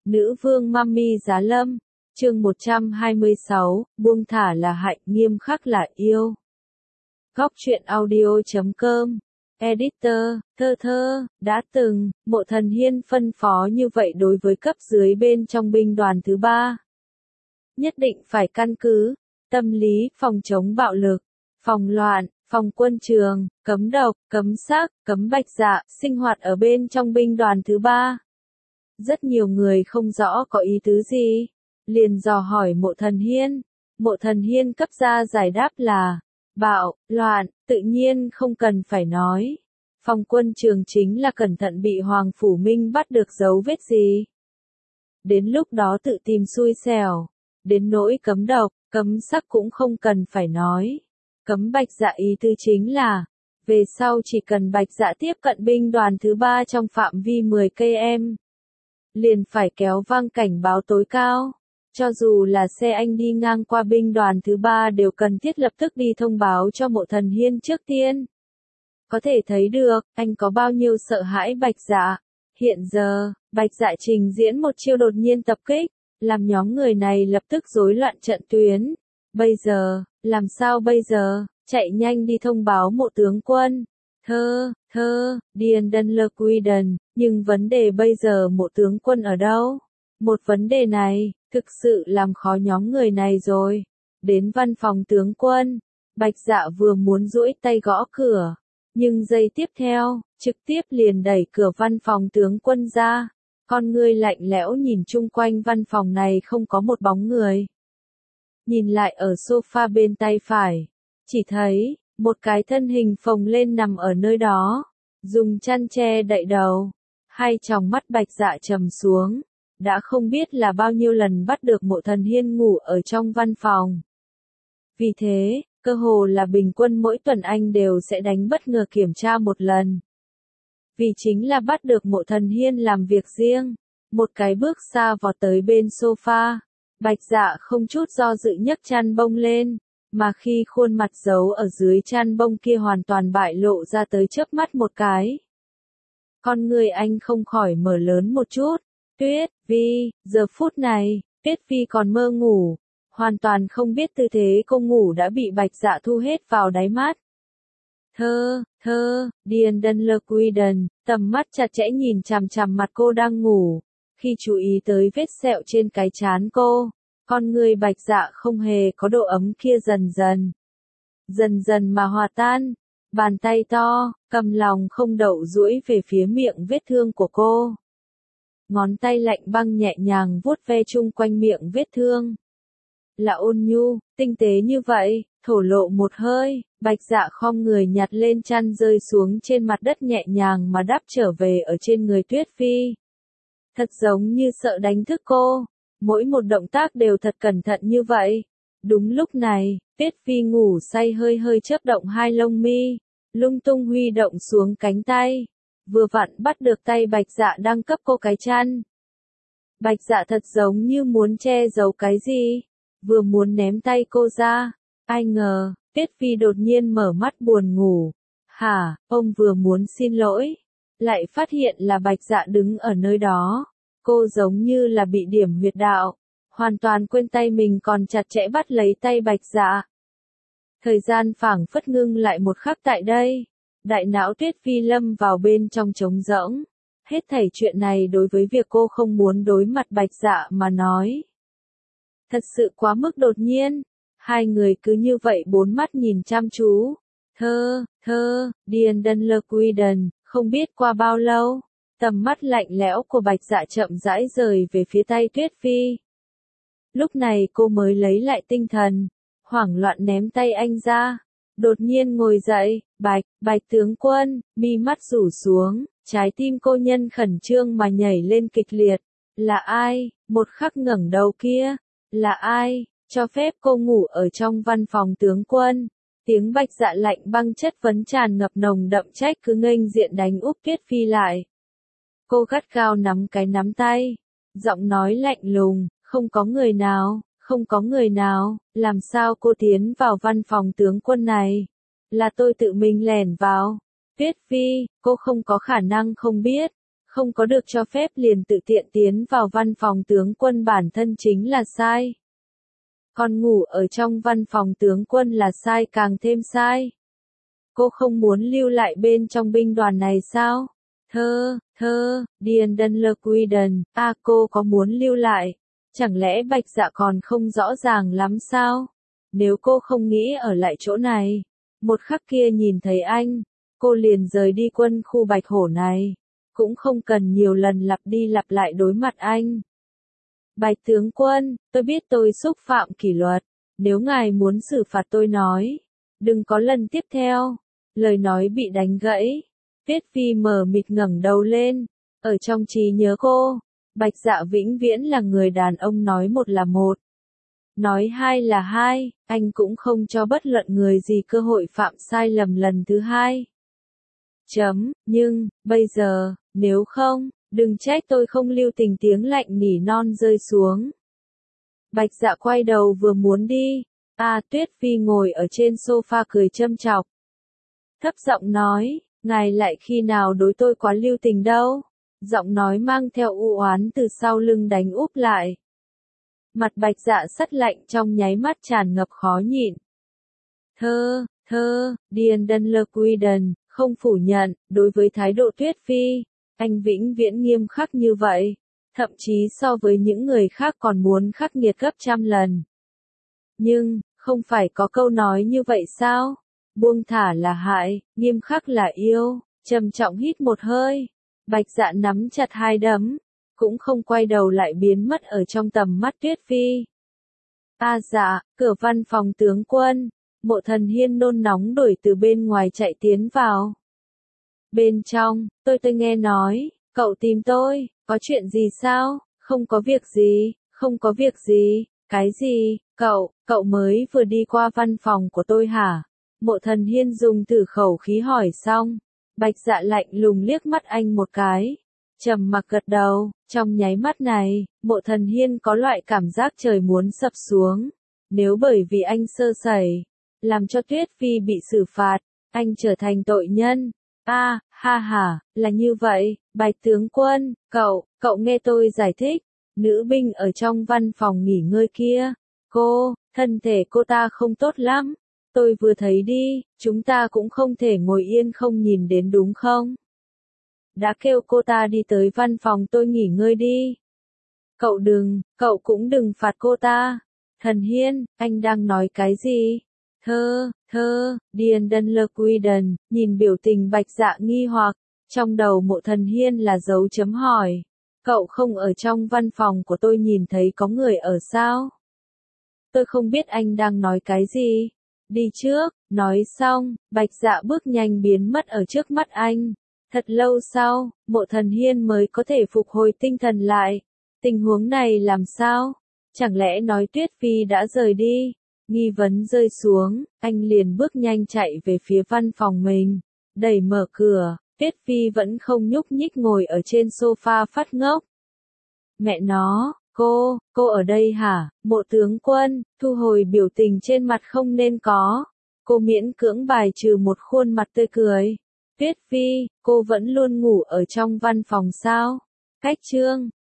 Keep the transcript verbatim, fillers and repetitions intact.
Nữ vương Mami Giá Lâm, chương một trăm hai mươi sáu, buông thả là hạnh, nghiêm khắc là yêu. Góc truyện audio chấm com, Editor, thơ thơ, đã từng, Mộ Thần Hiên phân phó như vậy đối với cấp dưới bên trong binh đoàn thứ ba. Nhất định phải căn cứ, tâm lý, phòng chống bạo lực, phòng loạn, phòng quân trường, cấm độc, cấm sắc, cấm bạch dạ, sinh hoạt ở bên trong binh đoàn thứ ba. Rất nhiều người không rõ có ý tứ gì, liền dò hỏi Mộ Thần Hiên. Mộ Thần Hiên cấp ra giải đáp là, bạo, loạn, tự nhiên không cần phải nói. Phòng quân trường chính là cẩn thận bị Hoàng Phủ Minh bắt được dấu vết gì. Đến lúc đó tự tìm xui xẻo, đến nỗi cấm độc, cấm sắc cũng không cần phải nói. Cấm bạch dạ ý tư chính là, về sau chỉ cần bạch dạ tiếp cận binh đoàn thứ ba trong phạm vi mười cây số, liền phải kéo vang cảnh báo tối cao. Cho dù là xe anh đi ngang qua binh đoàn thứ ba đều cần thiết lập tức đi thông báo cho Mộ Thần Hiên trước tiên. Có thể thấy được, anh có bao nhiêu sợ hãi bạch dạ. Hiện giờ, bạch dạ trình diễn một chiêu đột nhiên tập kích, làm nhóm người này lập tức rối loạn trận tuyến. Bây giờ, làm sao bây giờ, chạy nhanh đi thông báo Mộ tướng quân. Thơ, thơ, Điền Đân Lơ Quy Đần, nhưng vấn đề bây giờ Mộ tướng quân ở đâu? Một vấn đề này, thực sự làm khó nhóm người này rồi. Đến văn phòng tướng quân, bạch dạ vừa muốn duỗi tay gõ cửa, nhưng giây tiếp theo, trực tiếp liền đẩy cửa văn phòng tướng quân ra. Con ngươi lạnh lẽo nhìn chung quanh văn phòng này không có một bóng người. Nhìn lại ở sofa bên tay phải, chỉ thấy, một cái thân hình phồng lên nằm ở nơi đó, dùng chăn che đậy đầu, hai tròng mắt bạch dạ trầm xuống, đã không biết là bao nhiêu lần bắt được Mộ Thần Hiên ngủ ở trong văn phòng. Vì thế, cơ hồ là bình quân mỗi tuần anh đều sẽ đánh bất ngờ kiểm tra một lần. Vì chính là bắt được Mộ Thần Hiên làm việc riêng, một cái bước xa vọt tới bên sofa, bạch dạ không chút do dự nhấc chăn bông lên. Mà khi khuôn mặt giấu ở dưới chăn bông kia hoàn toàn bại lộ ra tới chớp mắt một cái. Con người anh không khỏi mở lớn một chút. Tuyết Vi, giờ phút này, Tuyết Vi còn mơ ngủ, hoàn toàn không biết tư thế cô ngủ đã bị bạch dạ thu hết vào đáy mắt. Thơ, thơ, Điền Đân Lơ Quy Đần, tầm mắt chặt chẽ nhìn chằm chằm mặt cô đang ngủ, khi chú ý tới vết sẹo trên cái trán cô. Con người bạch dạ không hề có độ ấm kia dần dần, dần dần mà hòa tan, bàn tay to, cầm lòng không đậu duỗi về phía miệng vết thương của cô. Ngón tay lạnh băng nhẹ nhàng vuốt ve chung quanh miệng vết thương. Là ôn nhu, tinh tế như vậy, thổ lộ một hơi, bạch dạ khom người nhặt lên chăn rơi xuống trên mặt đất nhẹ nhàng mà đắp trở về ở trên người Tuyết Phi. Thật giống như sợ đánh thức cô. Mỗi một động tác đều thật cẩn thận như vậy. Đúng lúc này, Tuyết Phi ngủ say hơi hơi chớp động hai lông mi, lung tung huy động xuống cánh tay, vừa vặn bắt được tay bạch dạ đang cấp cô cái chăn. Bạch dạ thật giống như muốn che giấu cái gì, vừa muốn ném tay cô ra, ai ngờ, Tuyết Phi đột nhiên mở mắt buồn ngủ. Hả, ông vừa muốn xin lỗi, lại phát hiện là bạch dạ đứng ở nơi đó. Cô giống như là bị điểm huyệt đạo, hoàn toàn quên tay mình còn chặt chẽ bắt lấy tay bạch dạ. Thời gian phảng phất ngưng lại một khắc tại đây, đại não Tuyết Phi lâm vào bên trong trống rỗng. Hết thảy chuyện này đối với việc cô không muốn đối mặt bạch dạ mà nói. Thật sự quá mức đột nhiên, hai người cứ như vậy bốn mắt nhìn chăm chú. Thơ, thơ, Điền Đân Lơ Quy Đần, không biết qua bao lâu. Tầm mắt lạnh lẽo của bạch dạ chậm rãi rời về phía tay Tuyết Phi. Lúc này cô mới lấy lại tinh thần, hoảng loạn ném tay anh ra, đột nhiên ngồi dậy, bạch, bạch tướng quân, mi mắt rủ xuống, trái tim cô nhân khẩn trương mà nhảy lên kịch liệt. Là ai, một khắc ngẩng đầu kia, là ai, cho phép cô ngủ ở trong văn phòng tướng quân. Tiếng bạch dạ lạnh băng chất vấn tràn ngập nồng đậm trách cứ nghênh diện đánh úp Tuyết Phi lại. Cô gắt gao nắm cái nắm tay, giọng nói lạnh lùng, không có người nào, không có người nào, làm sao cô tiến vào văn phòng tướng quân này? Là tôi tự mình lẻn vào. Tuyết Phi, cô không có khả năng không biết, không có được cho phép liền tự tiện tiến vào văn phòng tướng quân bản thân chính là sai. Còn ngủ ở trong văn phòng tướng quân là sai càng thêm sai. Cô không muốn lưu lại bên trong binh đoàn này sao? Thơ, thơ, Điền Đân Lơ Quy Đần, à cô có muốn lưu lại? Chẳng lẽ Bạch Dạ còn không rõ ràng lắm sao? Nếu cô không nghĩ ở lại chỗ này, một khắc kia nhìn thấy anh, cô liền rời đi quân khu Bạch Hổ này, cũng không cần nhiều lần lặp đi lặp lại đối mặt anh. Bạch tướng quân, tôi biết tôi xúc phạm kỷ luật, nếu ngài muốn xử phạt tôi nói, đừng có lần tiếp theo. Lời nói bị đánh gãy, Tuyết Phi mờ mịt ngẩng đầu lên, ở trong trí nhớ cô, Bạch Dạ vĩnh viễn là người đàn ông nói một là một, nói hai là hai, anh cũng không cho bất luận người gì cơ hội phạm sai lầm lần thứ hai. Chấm, nhưng, bây giờ, nếu không, đừng trách tôi không lưu tình, tiếng lạnh nỉ non rơi xuống. Bạch Dạ quay đầu vừa muốn đi, à Tuyết Phi ngồi ở trên sofa cười châm chọc. Thấp giọng nói, ngài lại khi nào đối tôi quá lưu tình đâu, giọng nói mang theo u oán từ sau lưng đánh úp lại. Mặt Bạch Dạ sắt lạnh trong nháy mắt tràn ngập khó nhịn. Thơ, thơ, Điền Đân Lơ Quy Đần, không phủ nhận, đối với thái độ Tuyết Phi, anh vĩnh viễn nghiêm khắc như vậy, thậm chí so với những người khác còn muốn khắc nghiệt gấp trăm lần. Nhưng, không phải có câu nói như vậy sao? Buông thả là hại, nghiêm khắc là yêu, trầm trọng hít một hơi. Bạch Dạ nắm chặt hai đấm, cũng không quay đầu lại biến mất ở trong tầm mắt Tuyết Phi. A dạ, cửa văn phòng tướng quân, Mộ Thần Hiên nôn nóng đuổi từ bên ngoài chạy tiến vào. Bên trong, tôi tôi nghe nói, cậu tìm tôi, có chuyện gì sao? Không có việc gì, không có việc gì, cái gì, cậu, cậu mới vừa đi qua văn phòng của tôi hả? Mộ Thần Hiên dùng từ khẩu khí hỏi xong, Bạch Dạ lạnh lùng liếc mắt anh một cái, trầm mặc gật đầu, trong nháy mắt này, Mộ Thần Hiên có loại cảm giác trời muốn sập xuống, nếu bởi vì anh sơ sẩy, làm cho Tuyết Phi bị xử phạt, anh trở thành tội nhân. A, à, ha ha, là như vậy, Bạch tướng quân, cậu, cậu nghe tôi giải thích, nữ binh ở trong văn phòng nghỉ ngơi kia, cô, thân thể cô ta không tốt lắm. Tôi vừa thấy đi, chúng ta cũng không thể ngồi yên không nhìn đến đúng không? Đã kêu cô ta đi tới văn phòng tôi nghỉ ngơi đi. Cậu đừng, cậu cũng đừng phạt cô ta. Thần Hiên, anh đang nói cái gì? Thơ, thơ, Điền Đân Lơ Quy Đần, nhìn biểu tình Bạch Dạ nghi hoặc, trong đầu Mộ Thần Hiên là dấu chấm hỏi. Cậu không ở trong văn phòng của tôi nhìn thấy có người ở sao? Tôi không biết anh đang nói cái gì. Đi trước, nói xong, Bạch Dạ bước nhanh biến mất ở trước mắt anh. Thật lâu sau, Mộ Thần Hiên mới có thể phục hồi tinh thần lại. Tình huống này làm sao? Chẳng lẽ nói Tuyết Phi đã rời đi? Nghi vấn rơi xuống, anh liền bước nhanh chạy về phía văn phòng mình. Đẩy mở cửa, Tuyết Phi vẫn không nhúc nhích ngồi ở trên sofa phát ngốc. Mẹ nó, cô, cô ở đây hả? Mộ tướng quân, thu hồi biểu tình trên mặt không nên có. Cô miễn cưỡng bài trừ một khuôn mặt tươi cười. Tuyết Phi, cô vẫn luôn ngủ ở trong văn phòng sao? Cách chương